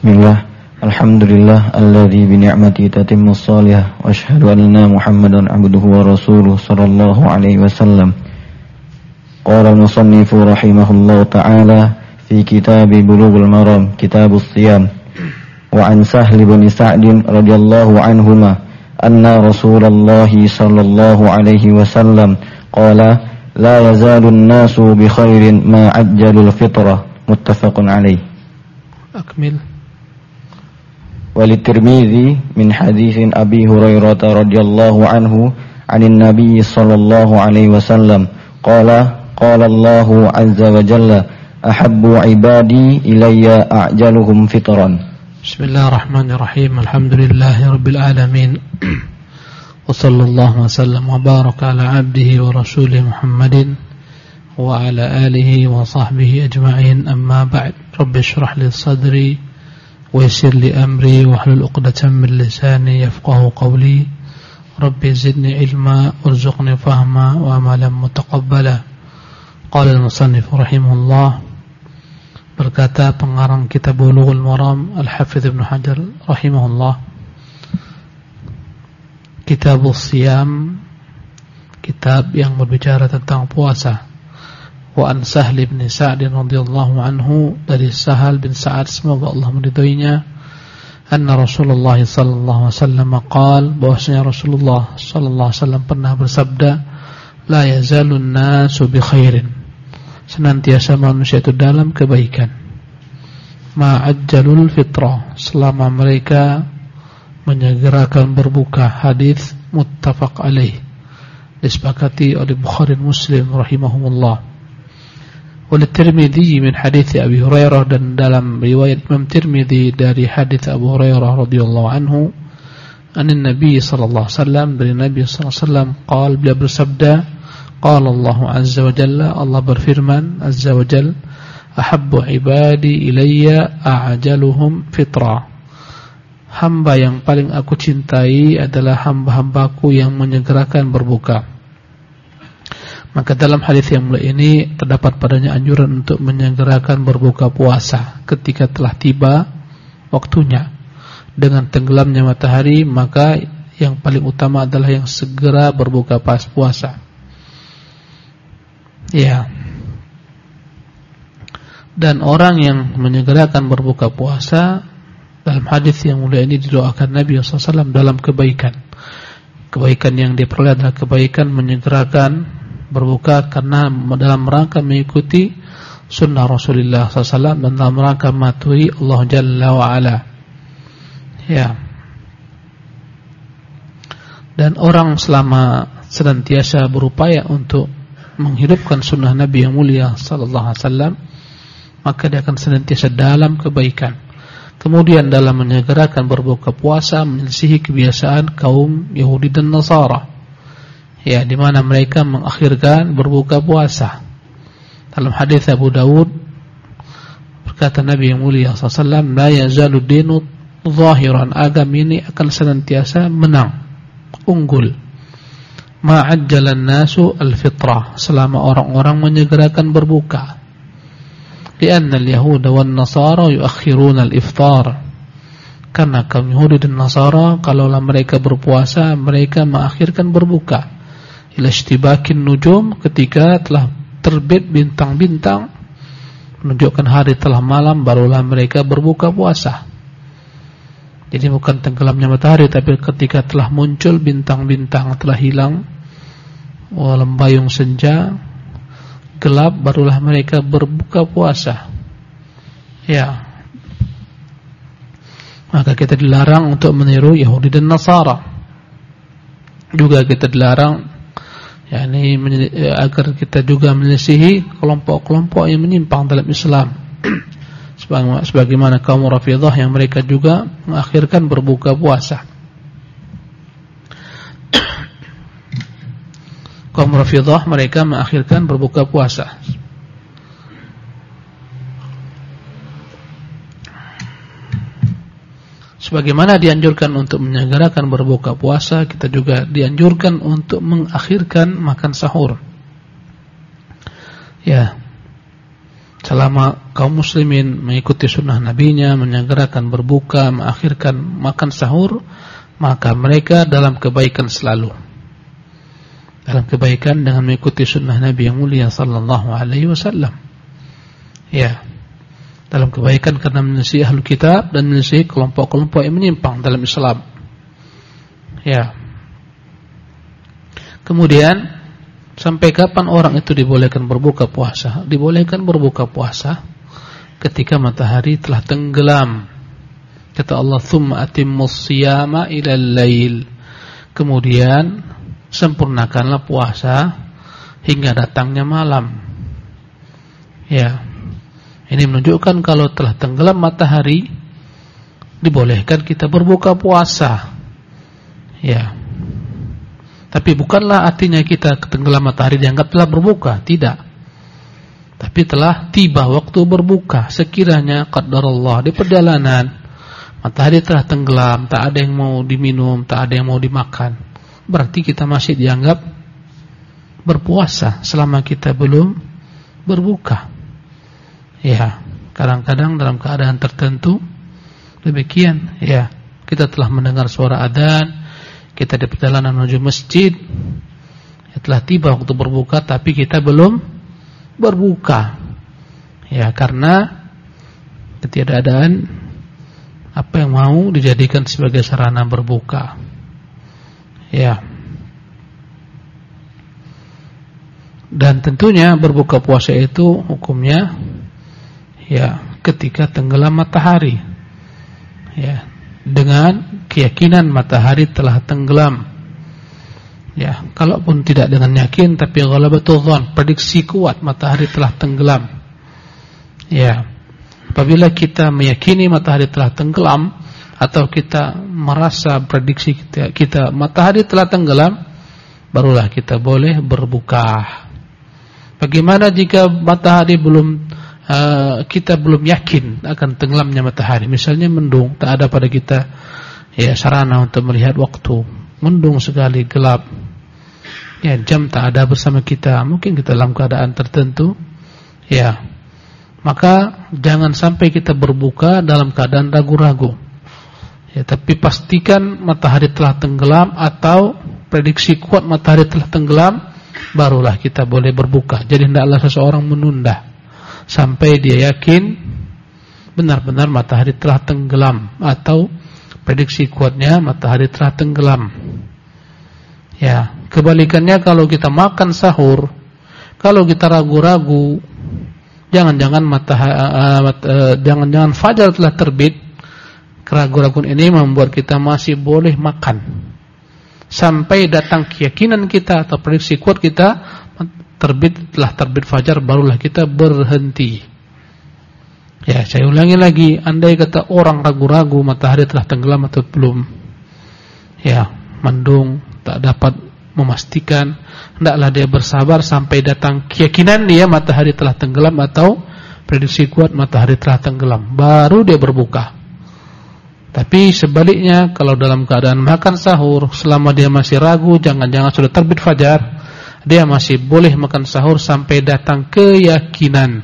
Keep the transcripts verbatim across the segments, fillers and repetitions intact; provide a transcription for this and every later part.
Bismillah, alhamdulillah alladzi bi ni'matihi tatimmu shalihah wa asyhadu anna Muhammadan abduhu wa rasuluhu sallallahu alaihi wasallam. Qala al-musannifu rahimahullahu ta'ala fi kitab Bulughul Maram, Kitabus Shiyam. Wa an Sahl bin Sa'd radhiyallahu anhuma anna Rasulullah sallallahu alaihi wasallam qala la yazalu an-nasu bi khairin ma ajjalul fitrah, muttafaqun alaih. Akmil. وللترمذي من حديث أبي هريرة رضي الله عنه عن النبي صلى الله عليه وسلم قال قال الله عز وجل أحب عبادي إلي أعجلهم فطرا. بسم الله الرحمن الرحيم. الحمد لله رب العالمين وصلى الله وسلم وبارك على عبده ورسوله محمد وعلى آله وصحبه أجمعين. أما بعد. رب اشرح لي صدري ويسر لي أمري واحلل عقدة من لساني يفقهوا قولي. ربي زدني علما وارزقني فهما وعملا متقبلا. قال المصنف رحمه الله, berkata pengarang kitab Bulughul Maram Al-Hafidz Ibnu Hajar rahimahullah, Kitabus Shiyam, kitab yang berbicara tentang puasa. Wa an Sahl bin Sa'd radhiyallahu anhu, dari Sahal bin Sa'ad semoga Allah meridhoinya, anna Rasulullah sallallahu alaihi wasallam qaal, bahwasanya Rasulullah sallallahu alaihi wasallam pernah bersabda, la yazalun nasu bi khairin, senantiasa manusia itu dalam kebaikan, ma'ajjalul fitrah, selama mereka menyegerakan berbuka. Hadis muttafaq alaih, disepakati oleh Bukhari Muslim rahimahumullah. Oleh Tirmidzi min hadits Abi Hurairah, dan dalam riwayat Imam Tirmidzi dari hadits Abu Hurairah radhiyallahu anhu, anin Nabi sallallahu alaihi wasallam, dari Nabi sallallahu alaihi wasallam, qaal, beliau bersabda, qala Allah azza wa jalla, Allah berfirman azza wa jalla, ahabbu ibadi ilayya a'jaluhum fitra, hamba yang paling aku cintai adalah hamba-hambaku yang menyegerakan berbuka. Maka dalam hadis yang mulia ini terdapat padanya anjuran untuk menyegerakan berbuka puasa ketika telah tiba waktunya. Dengan tenggelamnya matahari, maka yang paling utama adalah yang segera berbuka pas puasa. Ya. Dan orang yang menyegerakan berbuka puasa, dalam hadis yang mulia ini didoakan Nabi sallallahu alaihi wasallam dalam kebaikan. Kebaikan yang diperoleh adalah kebaikan menyegerakan berbuka karena dalam rangka mengikuti sunnah Rasulullah sallallahu alaihi wasallam dan dalam rangka mematuhi Allah Jalla wa Ala. Ya. Dan orang selama senantiasa berupaya untuk menghidupkan sunnah Nabi yang mulia sallallahu alaihi wasallam, maka dia akan senantiasa dalam kebaikan. Kemudian dalam menyegerakan berbuka puasa menyelisihi kebiasaan kaum Yahudi dan Nasara, ya, di mana mereka mengakhirkan berbuka puasa. Dalam hadis Abu Dawud berkata Nabi yang mulia sallallahu alaihi wasallam, la yazalu dinu zahiran, agama ini akan senantiasa menang, unggul, ma'ajjalan nasu al-fitrah, selama orang-orang menyegerakan berbuka. Lianna al-yahuda wan nasara yuakhiruna al-iftar, karena kaum Yahudi dan Nasara kalaulah mereka berpuasa, mereka mengakhirkan berbuka. Ila ishtibakin nujum, ketika telah terbit bintang-bintang menunjukkan hari telah malam, barulah mereka berbuka puasa. Jadi bukan tenggelamnya matahari, tapi ketika telah muncul bintang-bintang, telah hilang lembayung senja, gelap, barulah mereka berbuka puasa. Ya. Maka kita dilarang untuk meniru Yahudi dan Nasara. Juga kita dilarang, yakni agar kita juga menyelisihi kelompok-kelompok yang menyimpang dalam Islam. Sebagaimana kaum Rafidhah yang mereka juga mengakhirkan berbuka puasa. Kaum Rafidhah mereka mengakhirkan berbuka puasa. Sebagaimana dianjurkan untuk menyegerakan berbuka puasa, kita juga dianjurkan untuk mengakhirkan makan sahur. Ya. selama kaum muslimin mengikuti sunnah nabinya, menyegerakan berbuka, mengakhirkan makan sahur, maka mereka dalam kebaikan selalu. Dalam kebaikan dengan mengikuti sunnah Nabi yang mulia sallallahu alaihi wasallam. Ya. Dalam kebaikan karena menyelisihi ahlul kitab dan menyelisihi kelompok-kelompok yang menyimpang dalam Islam. Ya. Kemudian, sampai kapan orang itu dibolehkan berbuka puasa? Dibolehkan berbuka puasa ketika matahari telah tenggelam. Kata Allah, "Tsumma atimmus shiyama ilal lail." Kemudian sempurnakanlah puasa hingga datangnya malam. Ya. Ini menunjukkan kalau telah tenggelam matahari dibolehkan kita berbuka puasa. Ya. Tapi bukanlah artinya kita tenggelam matahari dianggap telah berbuka, tidak. Tapi telah tiba waktu berbuka. Sekiranya qadarullah di perjalanan matahari telah tenggelam, tak ada yang mau diminum, tak ada yang mau dimakan, berarti kita masih dianggap berpuasa selama kita belum berbuka. Ya, kadang-kadang dalam keadaan tertentu demikian, ya, kita telah mendengar suara adzan, kita di perjalanan menuju masjid, ya, telah tiba waktu berbuka tapi kita belum berbuka. Ya, karena ketiadaan apa yang mau dijadikan sebagai sarana berbuka. Ya. Dan tentunya berbuka puasa itu hukumnya ya ketika tenggelam matahari, ya, dengan keyakinan matahari telah tenggelam. Ya, kalaupun tidak dengan yakin tapi ghalabatul dzan, prediksi kuat matahari telah tenggelam. Ya, apabila kita meyakini matahari telah tenggelam atau kita merasa prediksi kita, kita matahari telah tenggelam, barulah kita boleh berbuka. Bagaimana jika matahari belum Uh, kita belum yakin akan tenggelamnya matahari, misalnya mendung, tak ada pada kita ya sarana untuk melihat waktu, mendung sekali, gelap, ya, jam tak ada bersama kita, mungkin kita dalam keadaan tertentu, ya, maka jangan sampai kita berbuka dalam keadaan ragu-ragu, ya, tapi pastikan matahari telah tenggelam atau prediksi kuat matahari telah tenggelam, barulah kita boleh berbuka. Jadi hendaklah seseorang menunda sampai dia yakin benar-benar matahari telah tenggelam atau prediksi kuatnya matahari telah tenggelam. Ya, kebalikannya kalau kita makan sahur, kalau kita ragu-ragu, jangan-jangan matahari uh, uh, jangan-jangan fajar telah terbit, keraguan-raguan ini membuat kita masih boleh makan sampai datang keyakinan kita atau prediksi kuat kita terbit, telah terbit fajar, barulah kita berhenti. Ya, saya ulangi lagi, andai kata orang ragu-ragu matahari telah tenggelam atau belum, ya, mendung, tak dapat memastikan, hendaklah dia bersabar sampai datang keyakinan dia matahari telah tenggelam atau prediksi kuat matahari telah tenggelam, baru dia berbuka. Tapi sebaliknya, kalau dalam keadaan makan sahur, selama dia masih ragu, jangan-jangan sudah terbit fajar, dia masih boleh makan sahur sampai datang keyakinan,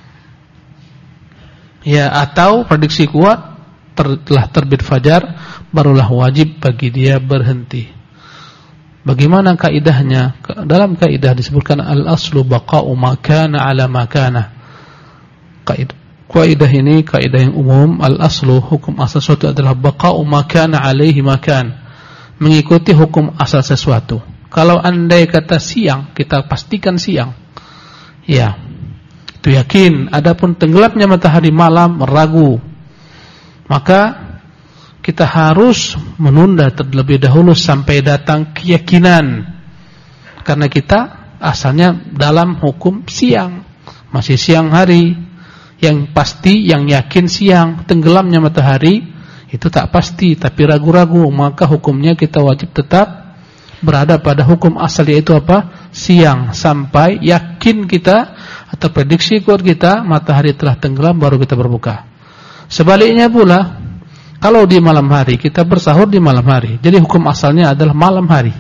ya, atau prediksi kuat ter, telah terbit fajar, barulah wajib bagi dia berhenti. Bagaimana kaidahnya? Dalam kaidah disebutkan al-aslu baqa'u ma kana 'ala ma kana. Kaidah kaidah ini kaidah yang umum. Al-aslu, hukum asal sesuatu adalah baqa'u ma kana 'alaihi ma kan, mengikuti hukum asal sesuatu. Kalau andai kata siang, kita pastikan siang, ya, itu yakin. Adapun tenggelamnya matahari malam, ragu, maka kita harus menunda terlebih dahulu sampai datang keyakinan, karena kita asalnya dalam hukum siang, masih siang hari, yang pasti, yang yakin siang. Tenggelamnya matahari itu tak pasti, tapi ragu-ragu, maka hukumnya kita wajib tetap berada pada hukum asal, yaitu apa? Siang, sampai yakin kita atau prediksi kuat kita matahari telah tenggelam, baru kita berbuka. Sebaliknya pula, kalau di malam hari, kita bersahur di malam hari, jadi hukum asalnya adalah malam hari.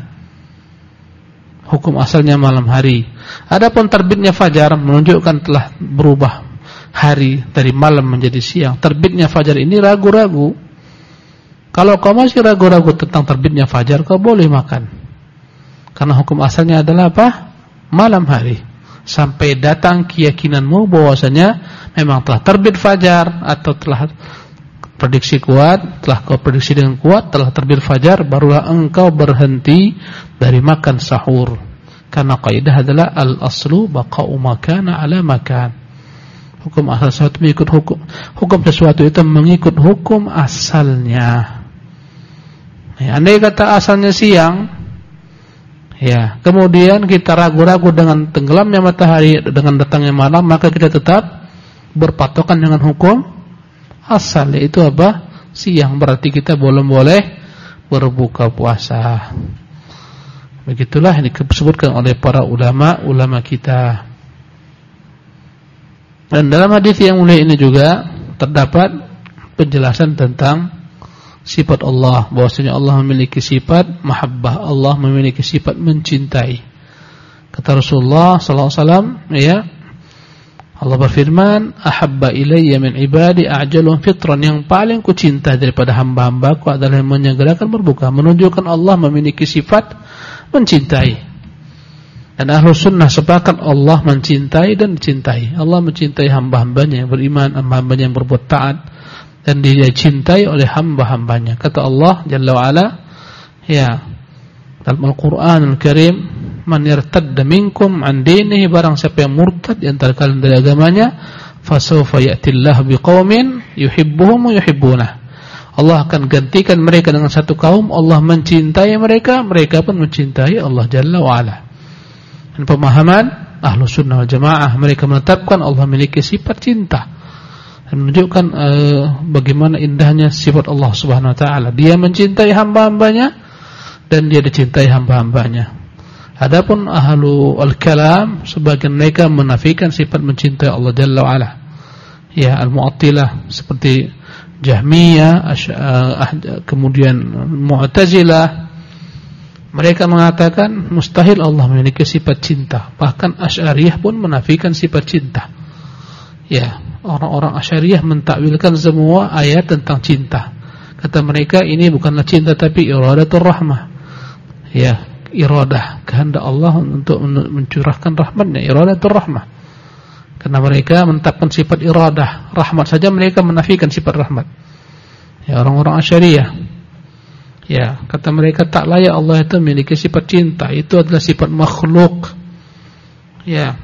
Hukum asalnya malam hari. Adapun terbitnya fajar menunjukkan telah berubah hari dari malam menjadi siang, terbitnya fajar ini ragu-ragu. Kalau kau masih ragu-ragu tentang terbitnya fajar, kau boleh makan. Karena hukum asalnya adalah apa? Malam hari. Sampai datang keyakinanmu bahwasanya memang telah terbit fajar atau telah prediksi kuat, telah kau prediksi dengan kuat, telah terbit fajar, barulah engkau berhenti dari makan sahur. Karena kaidah adalah al-aslu baqa'u makana ala makan. Hukum asal sesuatu mengikut hukum hukum sesuatu itu mengikut hukum asalnya. Ya, andai kata asalnya siang, ya, kemudian kita ragu-ragu dengan tenggelamnya matahari, dengan datangnya malam, maka kita tetap berpatokan dengan hukum asal, yaitu apa? Siang, berarti kita belum boleh berbuka puasa. Begitulah yang disebutkan oleh para ulama-ulama kita. Dan dalam hadis yang mulia ini juga terdapat penjelasan tentang sifat Allah, bahwasanya Allah memiliki sifat mahabbah, Allah memiliki sifat mencintai. Kata Rasulullah sallallahu alaihi wasallam, ya, Allah berfirman, ahabba ilayya min ibadi a'jaluhum fitran, yang paling kucinta daripada hamba-hambaku adalah yang menyegerakan berbuka, menunjukkan Allah memiliki sifat mencintai. Dan ahlu sunnah sepakat Allah mencintai dan dicintai. Allah mencintai hamba-hambanya yang beriman, hamba-hambanya yang berbuat taat, dan dia cintai oleh hamba-hambanya. Kata Allah Jalla wa'ala, ya, dalam Al-Quran Al-Karim, man yartadda minkum an dinihi, barang siapa yang murtad di antara kalian dari agamanya, fasawfa ya'tillahu biqaumin yuhibbuhum wa yuhibbunah. Allah akan gantikan mereka dengan satu kaum, Allah mencintai mereka, mereka pun mencintai Allah Jalla wa'ala. Dan pemahaman ahlu sunnah wal jamaah, mereka menetapkan Allah memiliki sifat cinta, dan menunjukkan uh, bagaimana indahnya sifat Allah subhanahu wa ta'ala. Dia mencintai hamba-hambanya dan dia dicintai hamba-hambanya. Adapun ahlu al-kalam, sebagian mereka menafikan sifat mencintai Allah Jalla wa'ala, ya, al-mu'attilah seperti Jahmiyah, kemudian Mu'tazilah. Mereka mengatakan mustahil Allah memiliki sifat cinta. Bahkan Asy'ariyah pun menafikan sifat cinta. Ya, orang-orang Asy'ariyah mentakwilkan semua ayat tentang cinta. Kata mereka ini bukanlah cinta tapi iradatul rahmah. Ya, iradah, kehendak Allah untuk mencurahkan rahmatnya, iradatul rahmah. Karena mereka menetapkan sifat iradah, rahmat saja mereka menafikan sifat rahmat. Ya, orang-orang Asy'ariyah. Ya, kata mereka tak layak Allah itu memiliki sifat cinta, itu adalah sifat makhluk. Ya.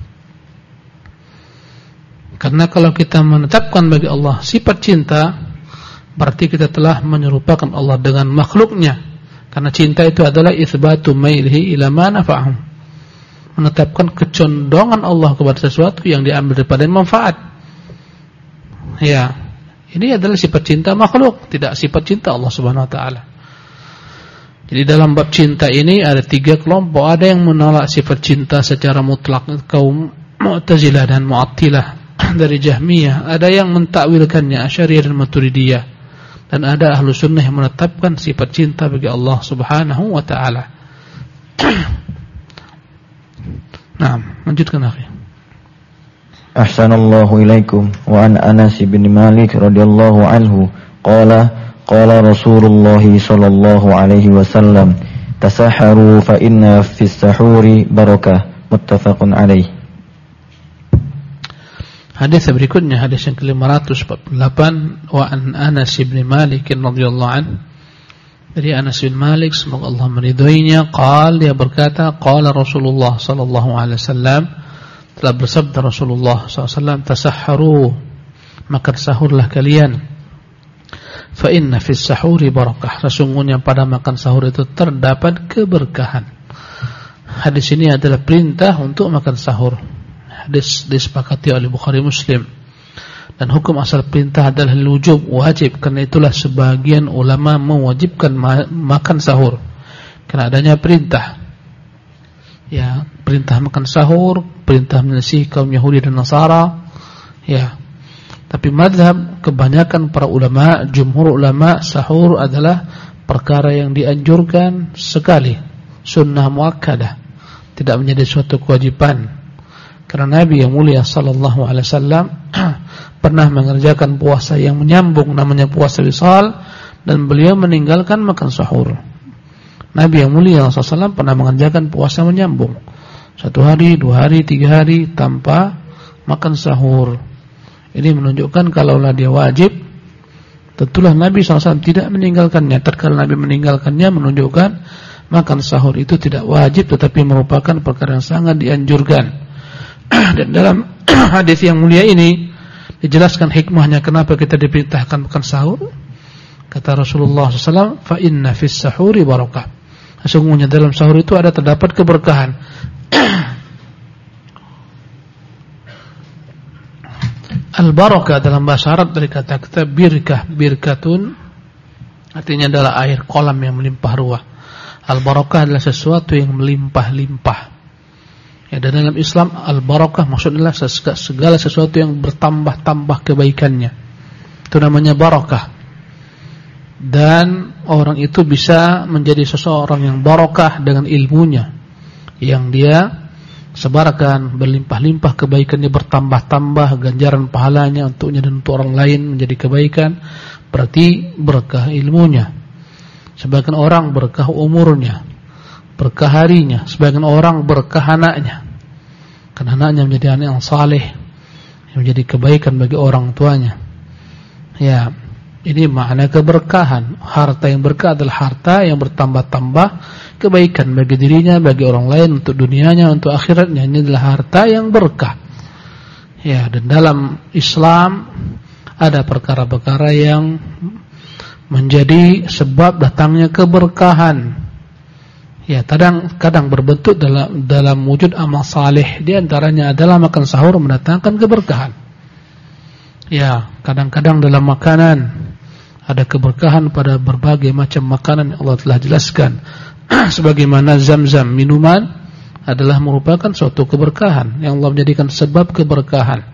Karena kalau kita menetapkan bagi Allah sifat cinta, berarti kita telah menyerupakan Allah dengan makhluknya. Karena cinta itu adalah itsbatu mailihi ila ma nafa'ahum, menetapkan kecondongan Allah kepada sesuatu yang diambil daripada manfaat. Ya, ini adalah sifat cinta makhluk, tidak sifat cinta Allah Subhanahu wa taala. Jadi dalam bab cinta ini ada tiga kelompok. Ada yang menolak sifat cinta secara mutlak, kaum Mu'tazilah dan Mu'attilah dari Jahmiyah. Ada yang mentakwilkannya, Asy'ariyah dan Maturidiyah. Dan ada ahlu sunnah yang menetapkan sifat cinta bagi Allah Subhanahu wa ta'ala. Nah, lanjutkan akhi. Ahsanallahu ilaikum. Wa an Anas bin Malik radhiyallahu anhu qala qala Rasulullah sallallahu alaihi wasallam tasaharu fa inna fis sahuri barakah, muttafaqun alaih. Hadis berikutnya, hadis yang ke lima ratus empat puluh delapan, wa an Anas bin Malik radhiyallahu anhu, dari Anas bin Malik semoga Allah meridhoinya, qala, dia berkata, qala Rasulullah sallallahu alaihi wasallam, telah bersabda Rasulullah sallallahu alaihi wasallam, tasaharu, maka sahurlah kalian, fa inna fis sahuri barakah, sesungguhnya pada makan sahur itu terdapat keberkahan. Hadis ini adalah perintah untuk makan sahur. Hadis disepakati oleh Bukhari Muslim. Dan hukum asal perintah adalah wujub, wajib. Karena itulah sebagian ulama mewajibkan ma- makan sahur, karena adanya perintah. Ya, perintah makan sahur, perintah menyelisihi kaum Yahudi dan Nasara. Ya. Tapi mazhab kebanyakan para ulama, jumhur ulama, sahur adalah perkara yang dianjurkan sekali, sunnah muakkadah, tidak menjadi suatu kewajiban. Karena Nabi yang mulia sallallahu alaihi wasallam pernah mengerjakan puasa yang menyambung, namanya puasa wisal, dan beliau meninggalkan makan sahur. Nabi yang mulia sallallahu alaihi wasallam pernah mengerjakan puasa menyambung, satu hari, dua hari, tiga hari tanpa makan sahur. Ini menunjukkan kalaulah dia wajib, tentulah Nabi sallallahu alaihi wasallam tidak meninggalkannya. Tatkala Nabi meninggalkannya menunjukkan makan sahur itu tidak wajib, tetapi merupakan perkara yang sangat dianjurkan. Dan dalam hadis yang mulia ini dijelaskan hikmahnya kenapa kita diperintahkan makan sahur. Kata Rasulullah sallallahu alaihi wasallam, fa inna fis sahuri barakah. Sesungguhnya dalam sahur itu ada terdapat keberkahan. Al-barakah dalam bahasa Arab dari kata-kata birkah, birkatun artinya adalah air kolam yang melimpah ruah. Al-barakah adalah sesuatu yang melimpah-limpah. Ya, dan dalam Islam al-barakah maksudnya segala sesuatu yang bertambah-tambah kebaikannya. Itu namanya barakah. Dan orang itu bisa menjadi seseorang yang barakah dengan ilmunya yang dia sebarkan, berlimpah-limpah kebaikannya, bertambah-tambah ganjaran pahalanya untuknya dan untuk orang lain menjadi kebaikan. Berarti berkah ilmunya. Sebagian orang berkah umurnya, berkah harinya. Sebagian orang berkah anaknya, karena anaknya menjadi anak yang saleh, yang menjadi kebaikan bagi orang tuanya. Ya, ini makna keberkahan. Harta yang berkah adalah harta yang bertambah-tambah kebaikan bagi dirinya, bagi orang lain, untuk dunianya, untuk akhiratnya. Ini adalah harta yang berkah. Ya, dan dalam Islam ada perkara-perkara yang menjadi sebab datangnya keberkahan. Ya, kadang kadang berbentuk dalam dalam wujud amal saleh. Di antaranya adalah makan sahur mendatangkan keberkahan. Ya, kadang-kadang dalam makanan ada keberkahan pada berbagai macam makanan yang Allah telah jelaskan. Sebagaimana zam-zam, minuman adalah merupakan suatu keberkahan yang Allah menjadikan sebab keberkahan.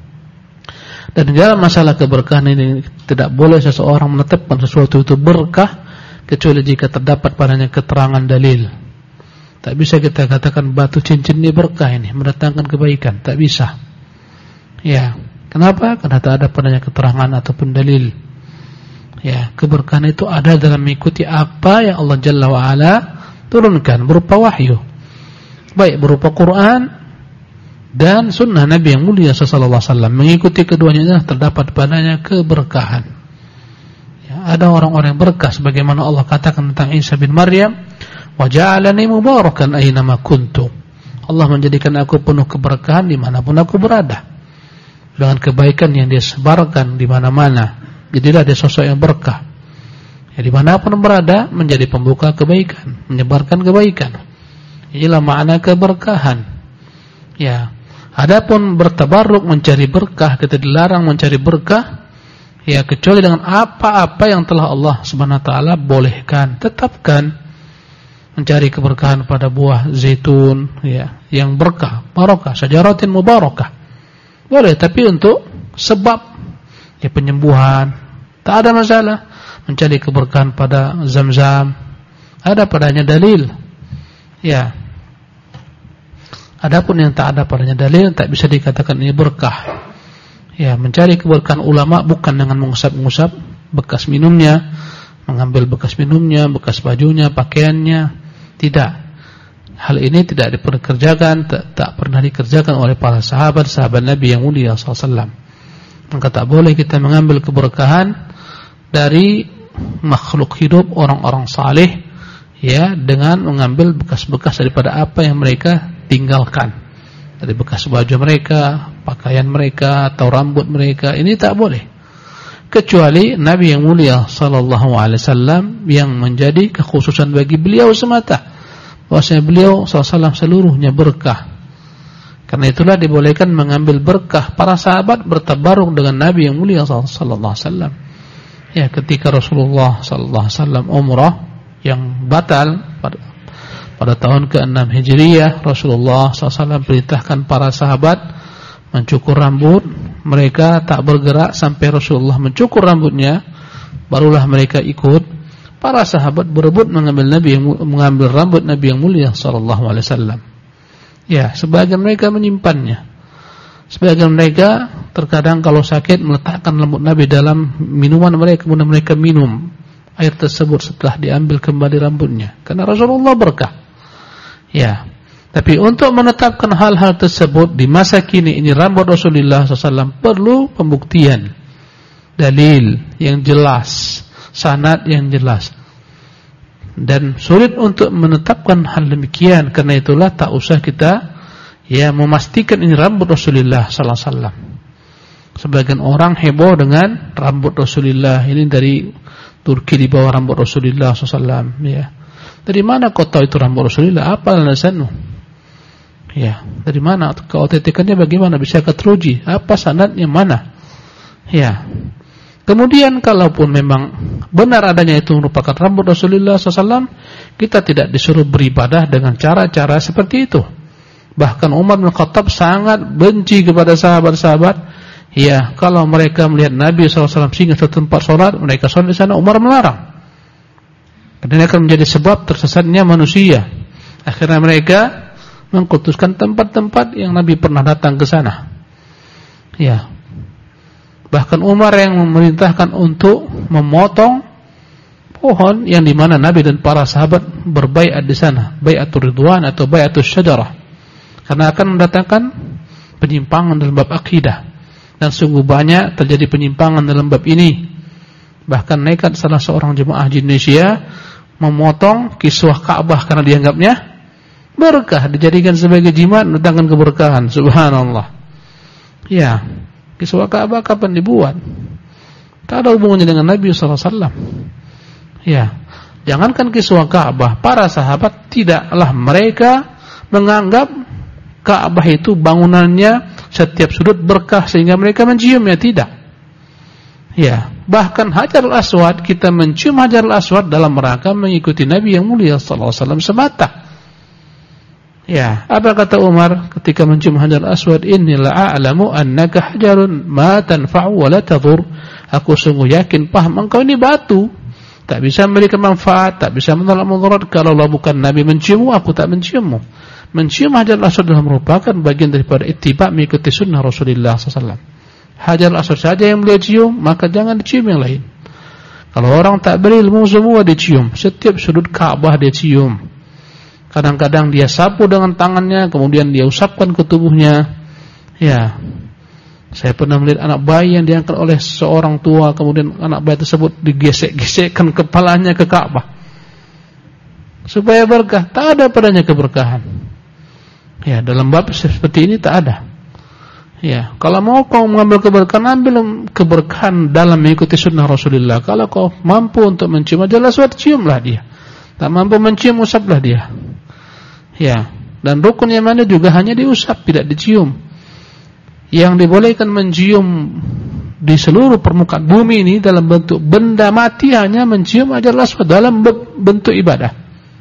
Dan dalam masalah keberkahan ini tidak boleh seseorang menetapkan sesuatu itu berkah kecuali jika terdapat padanya keterangan dalil. Tak bisa kita katakan batu cincin ini berkah, ini mendatangkan kebaikan, tak bisa. Ya, kenapa? Karena tak ada padanya keterangan ataupun dalil. Ya, keberkahan itu ada dalam mengikuti apa yang Allah Jalla wa Ala turunkan berupa wahyu, baik berupa Quran dan sunnah Nabi yang mulia sallallahu alaihi wasallam. Mengikuti keduanya terdapat padanya keberkahan. Ya, ada orang-orang yang berkah sebagaimana Allah katakan tentang Isa bin Maryam, wa ja'alani mubarakan aina ma kuntu. Allah menjadikan aku penuh keberkahan dimanapun aku berada, dengan kebaikan yang dia sebarkan di mana-mana. Jadilah dia sosok yang berkah. Ya, dimanapun berada menjadi pembuka kebaikan, menyebarkan kebaikan. Inilah makna keberkahan. Ya, adapun bertabarruk mencari berkah, kita dilarang mencari berkah, ya kecuali dengan apa-apa yang telah Allah Subhanahu wa taala bolehkan, tetapkan. Mencari keberkahan pada buah zaitun, ya, yang berkah, barakah, syajaratin mubarakah. Boleh, tapi untuk sebab ya penyembuhan, tak ada masalah. Mencari keberkahan pada zam-zam, ada padanya dalil. Ya. Adapun yang tak ada padanya dalil, tak bisa dikatakan ini berkah. Ya, mencari keberkahan ulama bukan dengan mengusap-ngusap bekas minumnya, mengambil bekas minumnya, bekas bajunya, pakaiannya. Tidak. Hal ini tidak diperkerjakan, tak, tak pernah dikerjakan oleh para sahabat, sahabat Nabi yang mulia sallallahu alaihi wasallam. Maka tak boleh kita mengambil keberkahan dari makhluk hidup, orang-orang saleh, ya, dengan mengambil bekas-bekas daripada apa yang mereka tinggalkan, dari bekas baju mereka, pakaian mereka, atau rambut mereka. Ini tak boleh, kecuali Nabi yang mulia sallallahu alaihi wasallam yang menjadi kekhususan bagi beliau semata, bahwasanya beliau sallallahu alaihi wasallam seluruhnya berkah. Karena itulah dibolehkan mengambil berkah. Para sahabat bertabaruk dengan Nabi yang mulia sallallahu alaihi wasallam. Ya, ketika Rasulullah sallallahu alaihi wasallam umrah yang batal pada, pada tahun keenam Hijriyah, Rasulullah sallallahu alaihi wasallam perintahkan para sahabat mencukur rambut. Mereka tak bergerak sampai Rasulullah mencukur rambutnya, barulah mereka ikut. Para sahabat berebut mengambil Nabi yang, mengambil rambut Nabi yang mulia sallallahu alaihi wasallam. Ya, sebagian mereka menyimpannya. Sebagian mereka terkadang kalau sakit meletakkan rambut Nabi dalam minuman mereka, kemudian mereka minum air tersebut setelah diambil kembali rambutnya. Karena Rasulullah berkah. Ya. Tapi untuk menetapkan hal-hal tersebut di masa kini ini rambut Rasulullah shallallahu alaihi wasallam perlu pembuktian, dalil yang jelas, sanad yang jelas. Dan sulit untuk menetapkan hal demikian. Karena itulah tak usah kita ya memastikan ini rambut Rasulullah sallallahu alaihi wasallam. Sebagian orang heboh dengan rambut Rasulullah ini dari Turki di bawah rambut Rasulullah sallallahu alaihi wasallam. Ya, dari mana kau tahu itu rambut Rasulullah? Apa alasanmu? Ya, dari mana? Keautentikannya bagaimana? Bisa keteruji? Apa sanadnya mana? Ya. Kemudian kalaupun memang benar adanya itu merupakan rambut Rasulullah sallallahu alaihi wasallam, kita tidak disuruh beribadah dengan cara-cara seperti itu. Bahkan Umar bin Khattab sangat benci kepada sahabat-sahabat. Ya, kalau mereka melihat Nabi sallallahu alaihi wasallam singgah ke tempat sholat, mereka sholat di sana, Umar melarang. Karena ini akan menjadi sebab tersesatnya manusia. Akhirnya mereka mengkultuskan tempat-tempat yang Nabi pernah datang ke sana. Ya. Bahkan Umar yang memerintahkan untuk memotong pohon yang di mana Nabi dan para sahabat berbaiat di sana, baiatur ridwan atau baiatus syajarah. Karena akan mendatangkan penyimpangan dalam bab akidah. Dan sungguh banyak terjadi penyimpangan dalam bab ini. Bahkan nekat salah seorang jemaah di Indonesia memotong kiswah Ka'bah karena dianggapnya berkah, dijadikan sebagai jimat mendatangkan keberkahan. Subhanallah. Ya. Kiswah Ka'bah kapan dibuat? Tak ada hubungannya dengan Nabi sallallahu alaihi wasallam. Ya, jangankan kiswah Ka'bah, para sahabat tidaklah mereka menganggap Ka'bah itu bangunannya setiap sudut berkah sehingga mereka menciumnya, tidak. Ya, bahkan Hajarul Aswad, kita mencium Hajarul Aswad dalam rangka mengikuti Nabi yang mulia sallallahu alaihi wasallam semata. Ya, apa kata Umar ketika mencium Hajar Aswad? Inni la'alamu annaka hajarun ma tanfa'u wa la tadur. Aku sungguh yakin, paham engkau ini batu, tak bisa memberikan manfaat, tak bisa menolak mudarat. Kalau Allah bukan Nabi menciummu, aku tak menciummu. Mencium Hajar Aswad adalah merupakan bagian daripada ittiba' mengikuti sunnah Rasulullah sallallahu alaihi wasallam. Hajar Aswad saja yang beliau cium, maka jangan dicium yang lain. Kalau orang tak berilmu semua dicium, setiap sudut Ka'bah dia cium. Kadang-kadang dia sapu dengan tangannya, kemudian dia usapkan ke tubuhnya. Ya, saya pernah melihat anak bayi yang diangkat oleh seorang tua, kemudian anak bayi tersebut digesek-gesekkan kepalanya ke Ka'bah supaya berkah. Tak ada padanya keberkahan. Ya, dalam bab seperti ini tak ada. Ya, kalau mau kau mengambil keberkahan, ambil keberkahan dalam mengikuti sunnah Rasulullah. Kalau kau mampu untuk mencium Hajar Aswad, ciumlah dia. Tak mampu mencium, usaplah dia. Ya, dan rukun yang mana juga hanya diusap, tidak dicium. Yang dibolehkan mencium di seluruh permukaan bumi ini dalam bentuk benda mati hanya mencium Hajar Aswad dalam bentuk ibadah.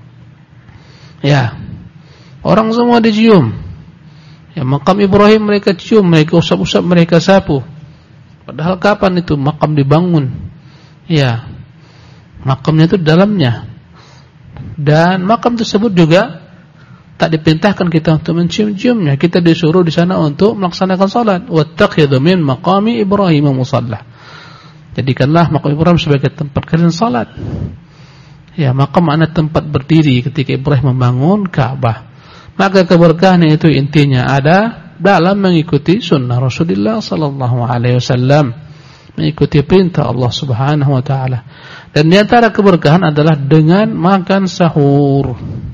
Ya, orang semua dicium. Ya, makam Ibrahim mereka cium, mereka usap-usap, mereka sapu. Padahal kapan itu makam dibangun? Ya, makamnya itu dalamnya. Dan makam tersebut juga tak diperintahkan kita untuk mencium-ciumnya. Kita disuruh di sana untuk melaksanakan salat. Wattakhidhu min maqami Ibrahim musalla. Jadikanlah makam Ibrahim sebagai tempat kalian salat. Ya, makam makna tempat berdiri ketika Ibrahim membangun Ka'bah. Maka keberkahan itu intinya ada dalam mengikuti sunnah Rasulullah sallallahu alaihi wasallam, mengikuti perintah Allah Subhanahu wa taala. Dan di antara keberkahan adalah dengan makan sahur.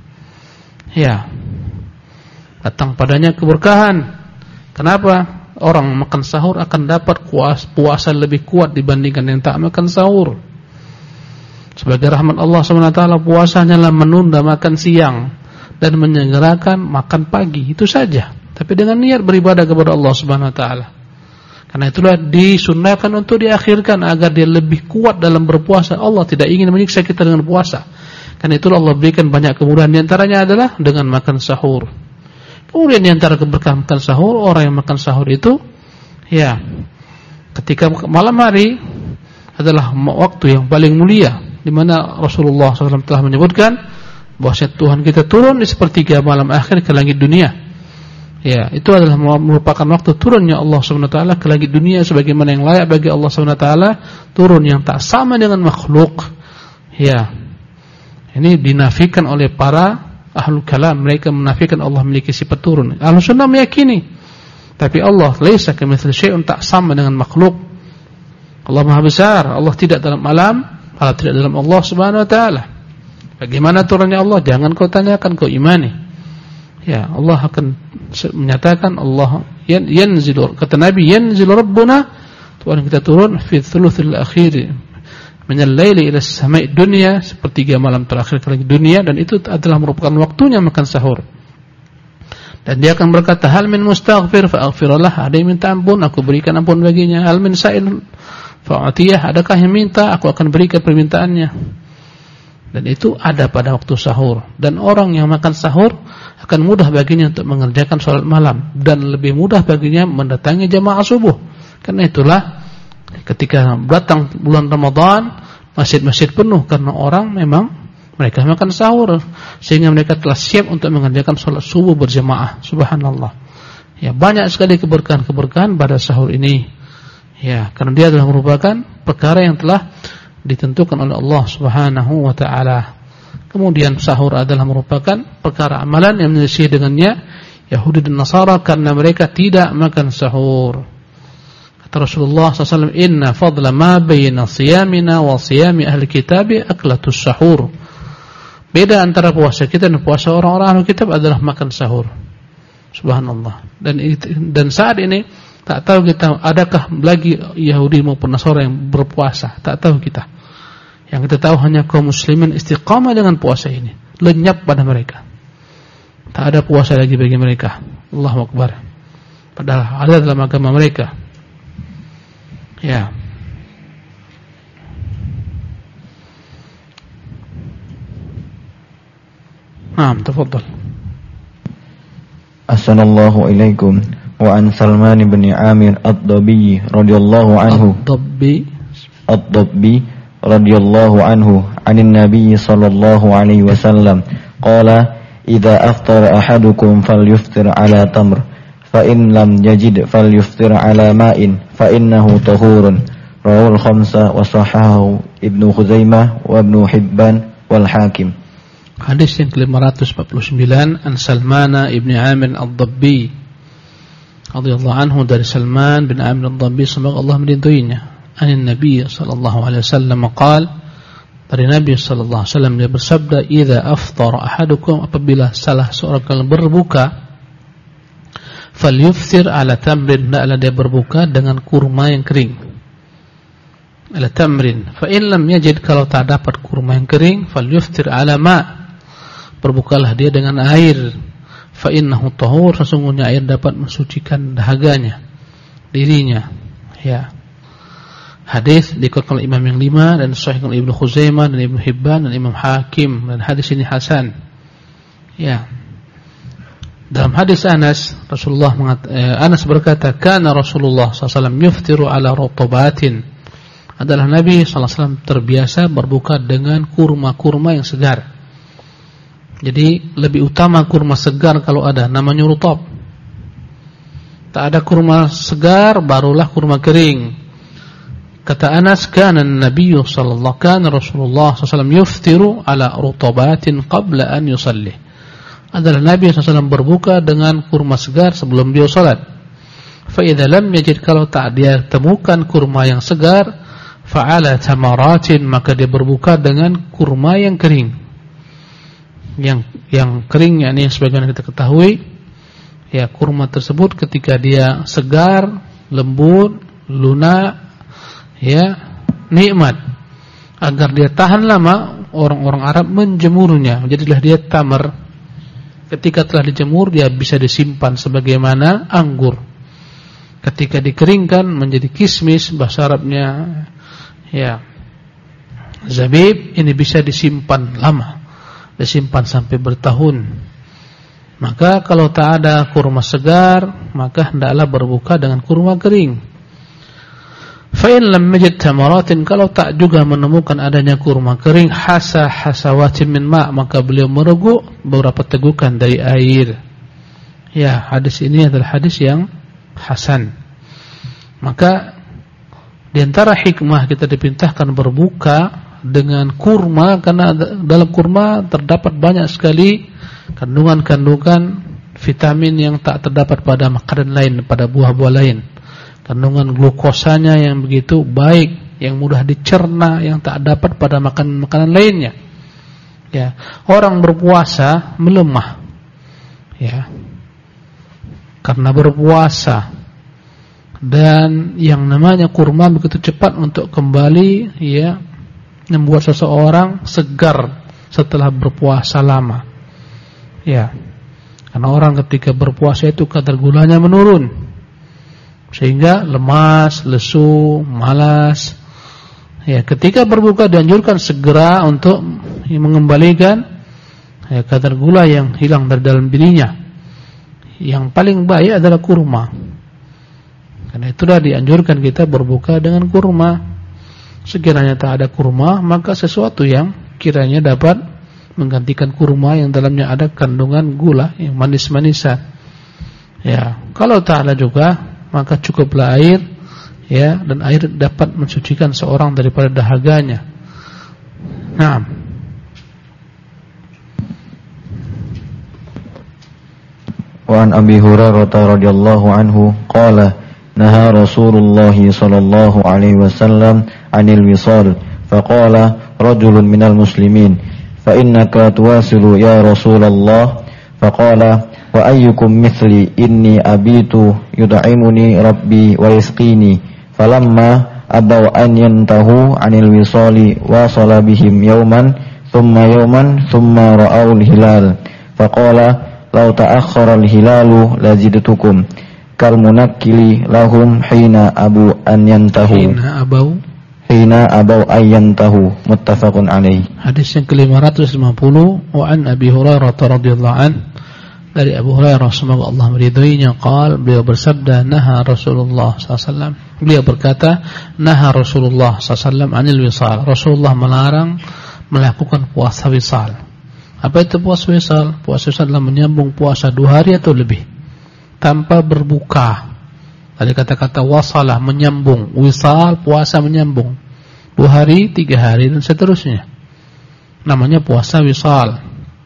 Ya, datang padanya keberkahan. Kenapa? Orang makan sahur akan dapat puasa lebih kuat dibandingkan yang tak makan sahur. Sebagai rahmat Allah subhanahu wa taala, puasanya adalah menunda makan siang dan menyegerakan makan pagi. Itu saja. Tapi dengan niat beribadah kepada Allah subhanahu wa taala. Karena itulah disunnahkan untuk diakhirkan agar dia lebih kuat dalam berpuasa. Allah tidak ingin menyiksa kita dengan puasa. Karena itulah Allah berikan banyak kemudahan. Di antaranya adalah dengan makan sahur. Kemudian di antara keberkahan makan sahur, orang yang makan sahur itu, ya, ketika malam hari adalah waktu yang paling mulia, di mana Rasulullah shallallahu alaihi wasallam telah menyebutkan bahwa Tuhan kita turun di sepertiga malam akhir ke langit dunia. Ya, itu adalah merupakan waktu turunnya Allah Subhanahu wa taala ke langit dunia sebagaimana yang layak bagi Allah Subhanahu wa taala turun, yang tak sama dengan makhluk. Ya. Ini dinafikan oleh para ahlul kalam, mereka menafikan Allah memiliki sifat turun. Ahlus sunnah meyakini, tapi Allah laisa kamitslihi syai'un, tak sama dengan makhluk. Allah Maha besar, Allah tidak dalam alam, Allah tidak dalam Allah Subhanahu wa taala. Bagaimana turunnya Allah? Jangan kau tanyakan, kau imani. Ya, Allah akan menyatakan Allah yanzilu, kata Nabi, yanzilu rabbuna, Tuhan kita turun fi thuluthil akhir min al-laili ila as-sama'i dunya, sepertiga malam terakhir ke langit dunia, dan itu adalah merupakan waktunya makan sahur. Dan dia akan berkata, hal min mustaghfir fa aghfirlah, ada yang minta ampun, aku berikan ampun baginya. Hal min sa'il fa atiyah, adakah yang minta, aku akan berikan permintaannya. Dan itu ada pada waktu sahur. Dan orang yang makan sahur akan mudah baginya untuk mengerjakan sholat malam, dan lebih mudah baginya mendatangi jamaah subuh. Karena itulah ketika datang bulan Ramadan, masjid-masjid penuh karena orang memang mereka makan sahur, sehingga mereka telah siap untuk mengerjakan sholat subuh berjamaah. Subhanallah. Ya, banyak sekali keberkahan-keberkahan pada sahur ini. Ya, karena dia adalah merupakan perkara yang telah ditentukan oleh Allah Subhanahu wa taala. Kemudian sahur adalah merupakan perkara amalan yang menyelisih dengannya Yahudi dan Nasara, karena mereka tidak makan sahur. Kata Rasulullah sallallahu alaihi wasallam, inna fadla ma baina siyamina wa siyami ahli kitabi aklatus sahur. Beda antara puasa kita dan puasa orang-orang ahli kitab adalah makan sahur. Subhanallah. Dan dan saat ini tak tahu kita adakah lagi Yahudi maupun Nasara yang berpuasa, tak tahu kita. Yang kita tahu hanya kaum muslimin istiqamah dengan puasa ini, lenyap pada mereka. Tak ada puasa lagi bagi mereka. Allahu Akbar. Padahal ada dalam agama mereka. Ya. Naam, tafadhal. Assalamualaikum alaikum. Wa an Salman bin Amir ad-Dabbi radhiyallahu anhu. Ad-Dabbi ad-Dabbi radhiyallahu anhu 'anin Nabi sallallahu alaihi wasallam qala idza aftara ahadukum falyuftir 'ala tamr fa in lam yajid falyuftir 'ala ma'in fa innahu tahurun. Rawal khamsa wa sahahu Ibnu Khuzaimah wa Ibnu Hibban wal Hakim. Hadis yang ke lima ratus empat puluh sembilan, an Salman ibn Amir ad-Dabbi radhiyallahu anhu, dari Salman bin Amir ad-Dabbi, semoga Allah meridhoinya. Anin Nabi sallallahu alaihi wasallam qaal, dari Nabi sallallahu alaihi wasallam dia bersabda, idza aftara ahadukum, apabila salah seorang kalian berbuka, falyuftir ala tamrin, hendaklah dia berbuka dengan kurma yang kering. Ala tamrin, fa in lam yajid, kalau tak dapat kurma yang kering, falyuftir ala ma, berbukalah dia dengan air. Fa innahu tahur, sesungguhnya air dapat mensucikan dahaganya, dirinya. Ya. Hadis dikutip oleh Imam yang lima dan sahih oleh Ibnu Khuzaimah dan Ibnu Hibban dan Imam Hakim, dan hadis ini hasan. Ya. Dalam hadis Anas, Rasulullah mengat, eh, Anas berkata, kana Rasulullah sallallahu alaihi wasallam yuftiru ala rutabatin. Adalah Nabi sallallahu alaihi wasallam terbiasa berbuka dengan kurma-kurma yang segar. Jadi lebih utama kurma segar kalau ada, namanya rutab. Tak ada kurma segar, barulah kurma kering. Kata Anas, kana Nabi sallallahu kana Rasulullah sallallahu alaihi wasallam yuftiru ala rutabatin qabla an yusalli. Adalah Nabi sallallahu alaihi wasallam berbuka dengan kurma segar sebelum dia salat. Fa idza lam yajid, kalau tak dia temukan kurma yang segar, fa ala tamaratin, maka dia berbuka dengan kurma yang kering. Yang yang kering, yakni sebagaimana kita ketahui, ya, kurma tersebut ketika dia segar, lembut, lunak, ya, nikmat. Agar dia tahan lama, orang-orang Arab menjemurnya, jadilah dia tamar. Ketika telah dijemur, dia bisa disimpan sebagaimana anggur. Ketika dikeringkan menjadi kismis, bahasa Arabnya ya zabib, ini bisa disimpan lama, disimpan sampai bertahun. Maka kalau tak ada kurma segar, maka hendaklah berbuka dengan kurma kering. Fa in lam yajid tamaratin, kalau tak juga menemukan adanya kurma kering, hasa hasawatin min ma', maka beliau mereguk beberapa tegukan dari air. Ya, hadis ini adalah hadis yang hasan. Maka di antara hikmah kita diperintahkan berbuka dengan kurma, karena dalam kurma terdapat banyak sekali kandungan-kandungan vitamin yang tak terdapat pada makanan lain, pada buah-buah lain. Kandungan glukosanya yang begitu baik, yang mudah dicerna, yang tak dapat pada makanan-makanan lainnya. Ya, orang berpuasa melemah. Ya. Karena berpuasa. Dan yang namanya kurma begitu cepat untuk kembali, ya, membuat seseorang segar setelah berpuasa lama. Ya. Karena orang ketika berpuasa itu kadar gulanya menurun, sehingga lemas, lesu, malas. Ya, ketika berbuka dianjurkan segera untuk mengembalikan, ya, kadar gula yang hilang dari dalam dirinya. Yang paling baik adalah kurma. Karena itulah dianjurkan kita berbuka dengan kurma. Sekiranya tak ada kurma, maka sesuatu yang kiranya dapat menggantikan kurma yang dalamnya ada kandungan gula yang manis-manisan. Ya, kalau tak ada juga, maka cukuplah air, ya, dan air dapat mensucikan seorang daripada dahaganya. Nah, wa an Abi Hurairah radhiyallahu anhu qala naha Rasulullah sallallahu alaihi wasallam 'anil wisal faqala rajulun minal muslimin fa innaka tuwasilu ya Rasulullah faqala wa ayyukum mithli inni abitu yud'imuni rabbi wa yasqini falamma abaw an yantahu 'anil wisali wasala bihim yawman thumma yawman thumma ra'aul hilal faqala law ta'akhkhara al-hilalu lazidtukum kal munakkili lahum hina abu an yantahu hina abau hina abau ayyantahu muttafaqun alaih. Hadis yang ke lima ratus lima puluh wa an Abi Hurairah radhiyallahu an, dari Abu Hurairah semoga Allah meridhoinya, qala, beliau bersabda, naha Rasulullah sallallahu alaihi wasallam, beliau berkata, naha Rasulullah sallallahu alaihi wasallam 'anil wisal, Rasulullah melarang melakukan puasa wisal. Apa itu puasa wisal? Puasa wisal adalah menyambung puasa dua hari atau lebih tanpa berbuka. Tadi kata-kata wasalah, menyambung. Wisal, puasa menyambung, dua hari, tiga hari, dan seterusnya. Namanya puasa wisal.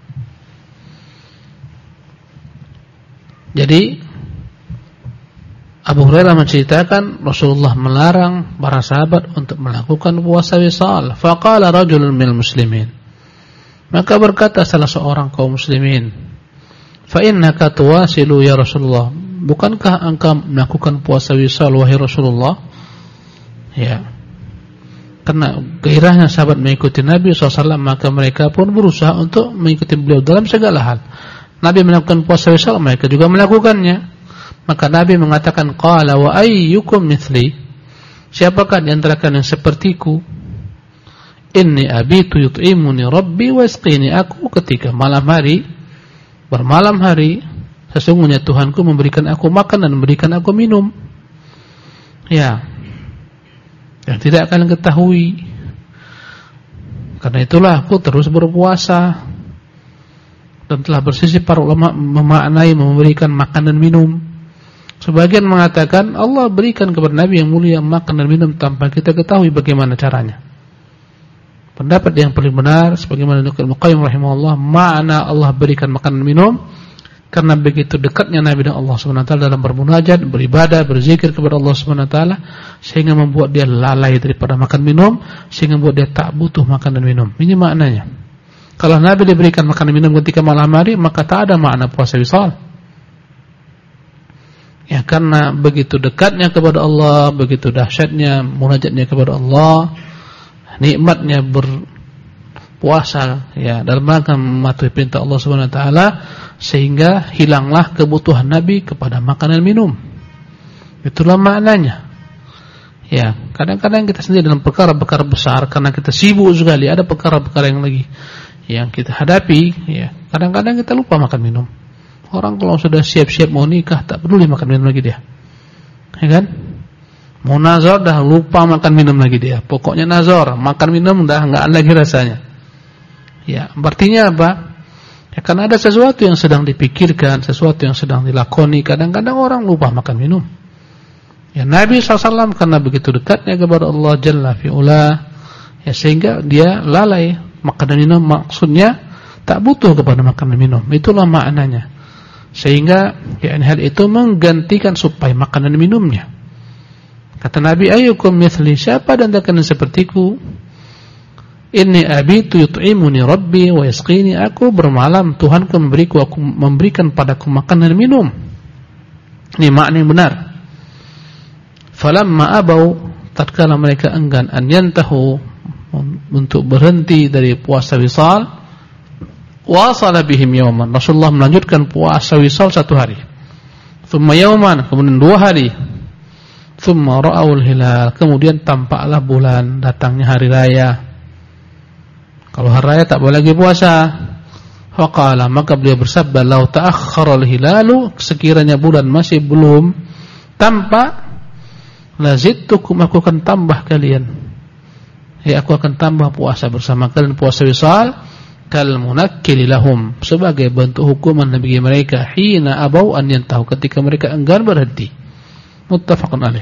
Jadi Abu Hurairah menceritakan Rasulullah melarang para sahabat untuk melakukan puasa wisal. Faqala rajulun minal muslimin, maka berkata salah seorang kaum muslimin, fa innaka tuwasilu ya Rasulullah, bukankah engkau melakukan puasa wisal wahai Rasulullah? Ya, karena gairahnya sahabat mengikuti Nabi shallallahu alaihi wasallam, maka mereka pun berusaha untuk mengikuti beliau dalam segala hal. Nabi melakukan puasa wisal, mereka juga melakukannya. Maka Nabi mengatakan, qala wa ayyukum mithli, siapakah di antara kalian yang sepertiku? Inni abitu yut'imuni rabbi wa yasqini, aku ketika malam hari, bermalam hari, sesungguhnya Tuhanku memberikan aku makan dan memberikan aku minum. Ya, yang tidak akan ketahui. Karena itulah aku terus berpuasa. Dan telah bersisi para ulama memaknai memberikan makan dan minum. Sebagian mengatakan Allah berikan kepada Nabi yang mulia makan dan minum tanpa kita ketahui bagaimana caranya. Pendapat yang paling benar sebagaimana Ibnu Qayyim rahimahullah, makna Allah berikan makan dan minum karena begitu dekatnya Nabi dengan Allah Subhanahu wa taala dalam bermunajat, beribadah, berzikir kepada Allah Subhanahu wa taala, sehingga membuat dia lalai daripada makan minum, sehingga membuat dia tak butuh makan dan minum. Ini maknanya. Kalau Nabi diberikan makan dan minum ketika malam hari, maka tak ada makna puasa wisal. Ya, karena begitu dekatnya kepada Allah, begitu dahsyatnya munajatnya kepada Allah, nikmatnya berpuasa, ya, dalam rangka mematuhi perintah Allah Subhanahu wa taala, sehingga hilanglah kebutuhan Nabi kepada makan dan minum. Itulah maknanya. Ya, kadang-kadang kita sendiri dalam perkara-perkara besar, karena kita sibuk sekali, ada perkara-perkara yang lagi yang kita hadapi, ya, kadang-kadang kita lupa makan minum. Orang kalau sudah siap-siap mau nikah, tak peduli makan minum lagi dia, ya kan? Mau nazar dah lupa makan minum lagi dia. Pokoknya nazar, makan minum dah enggak ada lagi rasanya. Ya, artinya apa? Ya, karena ada sesuatu yang sedang dipikirkan, sesuatu yang sedang dilakoni. Kadang-kadang orang lupa makan minum. Ya, Nabi shallallahu alaihi wasallam karena begitu dekatnya kepada Allah Jalla fi'ula, ya, sehingga dia lalai makan dan minum, maksudnya tak butuh kepada makan dan minum. Itulah maknanya. Sehingga ya, hal itu menggantikan supaya makan dan minumnya. Kata Nabi, ayyukum mithli, siapa dan takkan sepertiku? Inni abitu yut'imuni rabbi wa yasqini, aku bermalam Tuhanku memberiku, aku memberikan padaku makan dan minum. Ini makna yang benar. Falamma abau, tatkala mereka enggan an yantahu, untuk berhenti dari puasa wisal, wasala bihim yawman, Rasulullah melanjutkan puasa wisal satu hari. Thumma yawman, kemudian dua hari. Thumma ra'awul hilal, kemudian tampaklah bulan, datangnya hari raya. Kalau hari raya tak boleh lagi puasa. Faqala, maka beliau bersabda, "Lau ta'akhkhara al-hilalu," sekiranya bulan masih belum tampak, lazidtukum, aku akan tambah kalian. Ya, aku akan tambah puasa bersama kalian, puasa wisal, kal munakkil lahum, sebagai bentuk hukuman bagi mereka, hina abau an yantahu, ketika mereka enggan berhenti. Muttafaqun alaih.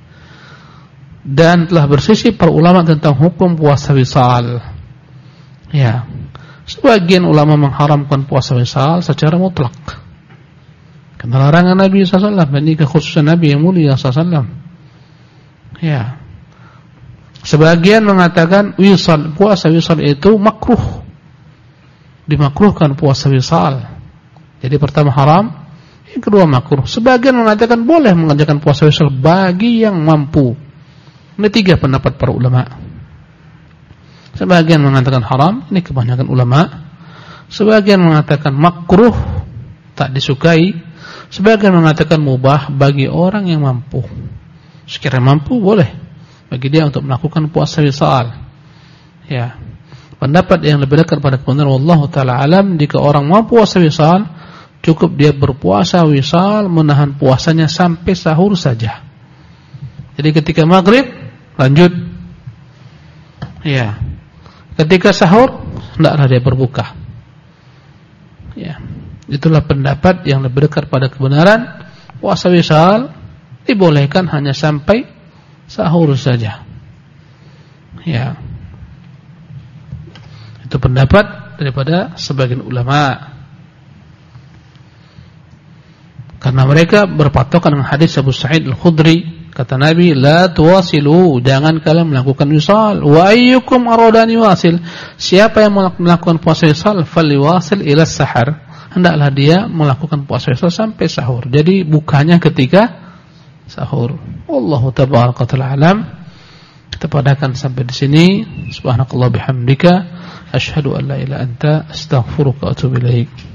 Dan telah bersisi para ulama tentang hukum puasa wisal. Ya, sebagian ulama mengharamkan puasa wisal secara mutlak. Karena larangan Nabi sallallahu alaihi wasallam, ini kekhususan Nabi yang mulia sallallahu alaihi wasallam. Ya. Sebagian mengatakan wisal, puasa wisal itu makruh. Dimakruhkan puasa wisal. Jadi pertama haram, yang kedua makruh. Sebagian mengatakan boleh mengerjakan puasa wisal bagi yang mampu. Ini tiga pendapat para ulama. Sebagian mengatakan haram, ini kebanyakan ulama. Sebagian mengatakan makruh, tak disukai. Sebagian mengatakan mubah bagi orang yang mampu. Sekiranya mampu boleh bagi dia untuk melakukan puasa wisal. Ya. Pendapat yang lebih dekat pada kebenaran wallahu taala alam, jika orang mau puasa wisal, cukup dia berpuasa wisal, menahan puasanya sampai sahur saja. Jadi ketika maghrib lanjut. Ya. Ketika sahur hendaklah dia berbuka. Ya. Itulah pendapat yang lebih dekat pada kebenaran. Puasa wisal dibolehkan hanya sampai sahur saja. Ya. Itu pendapat daripada sebagian ulama. Karena mereka berpatokan dengan hadis Abu Sa'id Al-Khudri, kata Nabi, la tuwasilu, jangan kalian melakukan wisal. Wa ayyukum aradani wasil, siapa yang melakukan puasa wisal faliwasil ila sahar, hendaklah dia melakukan puasa wisal sampai sahur. Jadi bukanya ketika sahur. Wallahu tabaraka ta'ala alam. Kita padakan sampai di sini. Subhanakallah bihamdika, asyhadu an la ilaha illa anta, astaghfiruka wa atubu ilaik.